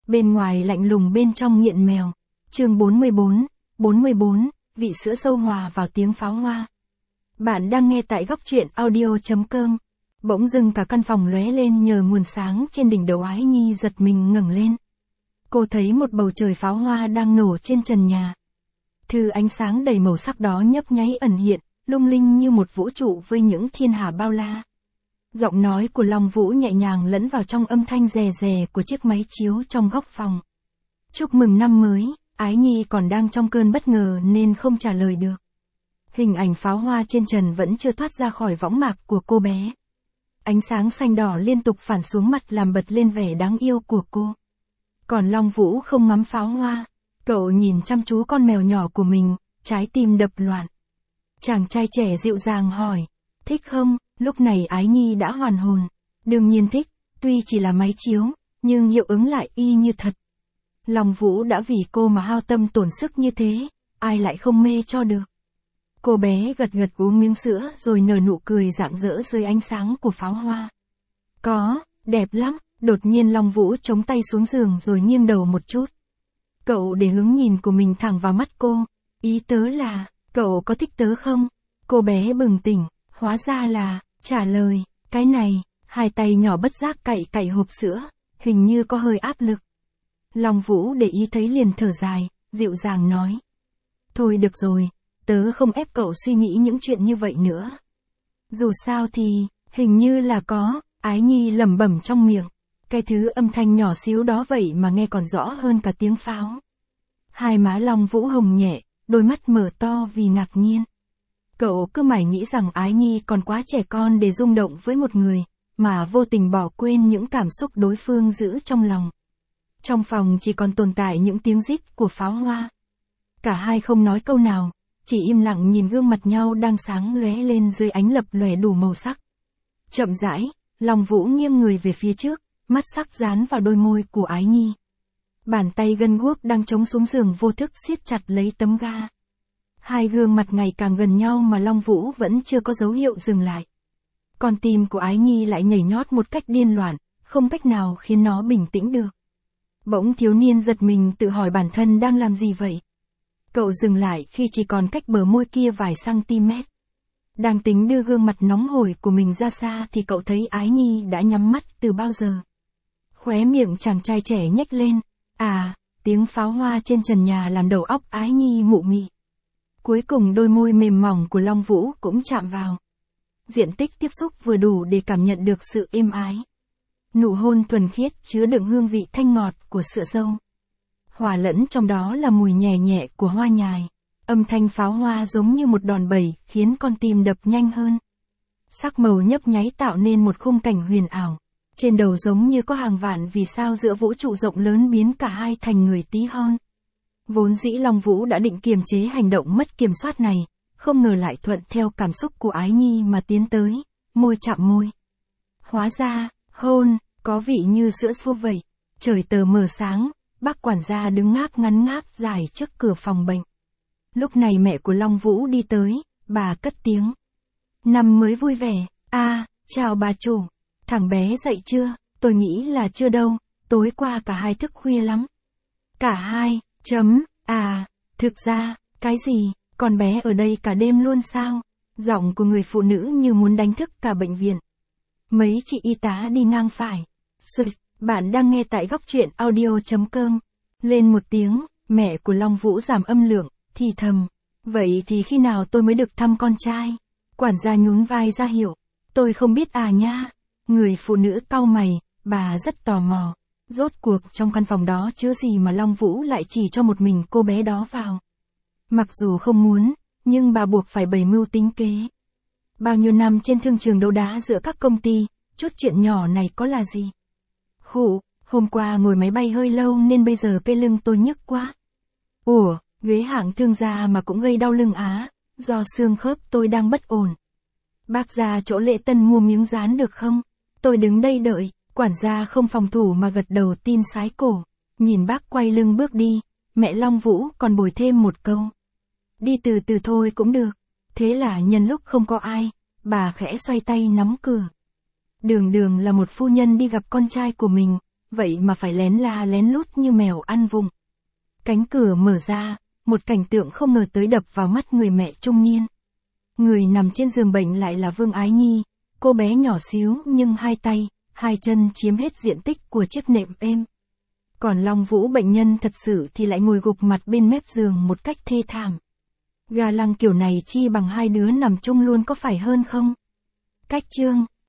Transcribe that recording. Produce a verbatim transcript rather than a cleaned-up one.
bên ngoài lạnh lùng bên trong nghiện mèo. Chương bốn mươi bốn, bốn mươi bốn, vị sữa sâu hòa vào tiếng pháo hoa. Bạn đang nghe tại góc truyện audio chấm com. Bỗng dưng cả căn phòng lóe lên nhờ nguồn sáng trên đỉnh đầu Ái Nhi giật mình ngẩng lên. Cô thấy một bầu trời pháo hoa đang nổ trên trần nhà. Thứ ánh sáng đầy màu sắc đó nhấp nháy ẩn hiện, lung linh như một vũ trụ với những thiên hà bao la. Giọng nói của Long Vũ nhẹ nhàng lẫn vào trong âm thanh rè rè của chiếc máy chiếu trong góc phòng. Chúc mừng năm mới, Ái Nhi còn đang trong cơn bất ngờ nên không trả lời được. Hình ảnh pháo hoa trên trần vẫn chưa thoát ra khỏi võng mạc của cô bé. Ánh sáng xanh đỏ liên tục phản xuống mặt làm bật lên vẻ đáng yêu của cô. Còn Long Vũ không ngắm pháo hoa, cậu nhìn chăm chú con mèo nhỏ của mình, trái tim đập loạn. Chàng trai trẻ dịu dàng hỏi, thích không? Lúc này Ái Nhi đã hoàn hồn. Đương nhiên thích, tuy chỉ là máy chiếu, nhưng hiệu ứng lại y như thật. Long Vũ đã vì cô mà hao tâm tổn sức như thế, ai lại không mê cho được. Cô bé gật gật uống miếng sữa rồi nở nụ cười rạng rỡ dưới ánh sáng của pháo hoa. Có, đẹp lắm. Đột nhiên Long Vũ chống tay xuống giường rồi nghiêng đầu một chút. Cậu để hướng nhìn của mình thẳng vào mắt cô. Ý tớ là, cậu có thích tớ không? Cô bé bừng tỉnh, hóa ra là, trả lời, cái này, hai tay nhỏ bất giác cạy cạy hộp sữa, hình như có hơi áp lực. Long Vũ để ý thấy liền thở dài, dịu dàng nói. Thôi được rồi, tớ không ép cậu suy nghĩ những chuyện như vậy nữa. Dù sao thì, hình như là có, Ái Nhi lẩm bẩm trong miệng. Cái thứ âm thanh nhỏ xíu đó vậy mà nghe còn rõ hơn cả tiếng pháo. Hai má Long Vũ hồng nhẹ, đôi mắt mở to vì ngạc nhiên. Cậu cứ mải nghĩ rằng Ái Nhi còn quá trẻ con để rung động với một người, mà vô tình bỏ quên những cảm xúc đối phương giữ trong lòng. Trong phòng chỉ còn tồn tại những tiếng rít của pháo hoa. Cả hai không nói câu nào, chỉ im lặng nhìn gương mặt nhau đang sáng lóe lên dưới ánh lập lòe đủ màu sắc. Chậm rãi, Long Vũ nghiêng người về phía trước, mắt sắc dán vào đôi môi của Ái Nhi. Bàn tay gân guốc đang chống xuống giường vô thức siết chặt lấy tấm ga. Hai gương mặt ngày càng gần nhau mà Long Vũ vẫn chưa có dấu hiệu dừng lại. Con tim của Ái Nhi lại nhảy nhót một cách điên loạn, không cách nào khiến nó bình tĩnh được. Bỗng thiếu niên giật mình tự hỏi bản thân đang làm gì vậy. Cậu dừng lại khi chỉ còn cách bờ môi kia vài cm. Đang tính đưa gương mặt nóng hổi của mình ra xa thì cậu thấy Ái Nhi đã nhắm mắt từ bao giờ. Khóe miệng chàng trai trẻ nhếch lên. À, tiếng pháo hoa trên trần nhà làm đầu óc Ái Nhi mụ mị. Cuối cùng đôi môi mềm mỏng của Long Vũ cũng chạm vào. Diện tích tiếp xúc vừa đủ để cảm nhận được sự êm ái. Nụ hôn thuần khiết chứa đựng hương vị thanh ngọt của sữa dâu. Hòa lẫn trong đó là mùi nhẹ nhẹ của hoa nhài. Âm thanh pháo hoa giống như một đòn bẩy khiến con tim đập nhanh hơn. Sắc màu nhấp nháy tạo nên một khung cảnh huyền ảo. Trên đầu giống như có hàng vạn vì sao giữa vũ trụ rộng lớn biến cả hai thành người tí hon. Vốn dĩ Long Vũ đã định kiềm chế hành động mất kiểm soát này, không ngờ lại thuận theo cảm xúc của Ái Nhi mà tiến tới, môi chạm môi. Hóa ra, hôn, có vị như sữa xua vậy. Trời tờ mờ sáng, bác quản gia đứng ngáp ngắn ngáp dài trước cửa phòng bệnh. Lúc này mẹ của Long Vũ đi tới, bà cất tiếng. Năm mới vui vẻ, a à, chào bà chủ. Thằng bé dậy chưa? Tôi nghĩ là chưa đâu, tối qua cả hai thức khuya lắm. Cả hai, chấm, à, thực ra, cái gì, con bé ở đây cả đêm luôn sao? Giọng của người phụ nữ như muốn đánh thức cả bệnh viện. Mấy chị y tá đi ngang phải. Sụt, bạn đang nghe tại góc truyện audio chấm com. Lên một tiếng, mẹ của Long Vũ giảm âm lượng, thì thầm. Vậy thì khi nào tôi mới được thăm con trai? Quản gia nhún vai ra hiệu. Tôi không biết à nha. Người phụ nữ cau mày, bà rất tò mò. Rốt cuộc trong căn phòng đó chứa gì mà Long Vũ lại chỉ cho một mình cô bé đó vào. Mặc dù không muốn, nhưng bà buộc phải bày mưu tính kế. Bao nhiêu năm trên thương trường đấu đá giữa các công ty, chút chuyện nhỏ này có là gì? Khụ, hôm qua ngồi máy bay hơi lâu nên bây giờ cái lưng tôi nhức quá. Ủa, ghế hạng thương gia mà cũng gây đau lưng á, do xương khớp tôi đang bất ổn. Bác ra chỗ Lễ Tân mua miếng dán được không? Tôi đứng đây đợi, quản gia không phòng thủ mà gật đầu tin sái cổ. Nhìn bác quay lưng bước đi, mẹ Long Vũ còn bồi thêm một câu. Đi từ từ thôi cũng được. Thế là nhân lúc không có ai, bà khẽ xoay tay nắm cửa. Đường đường là một phu nhân đi gặp con trai của mình, vậy mà phải lén la lén lút như mèo ăn vụng. Cánh cửa mở ra, một cảnh tượng không ngờ tới đập vào mắt người mẹ trung niên. Người nằm trên giường bệnh lại là Vương Ái Nhi, cô bé nhỏ xíu nhưng hai tay, hai chân chiếm hết diện tích của chiếc nệm êm. Còn Long Vũ bệnh nhân thật sự thì lại ngồi gục mặt bên mép giường một cách thê thảm. Ga lăng kiểu này chi bằng hai đứa nằm chung luôn có phải hơn không? Cách chương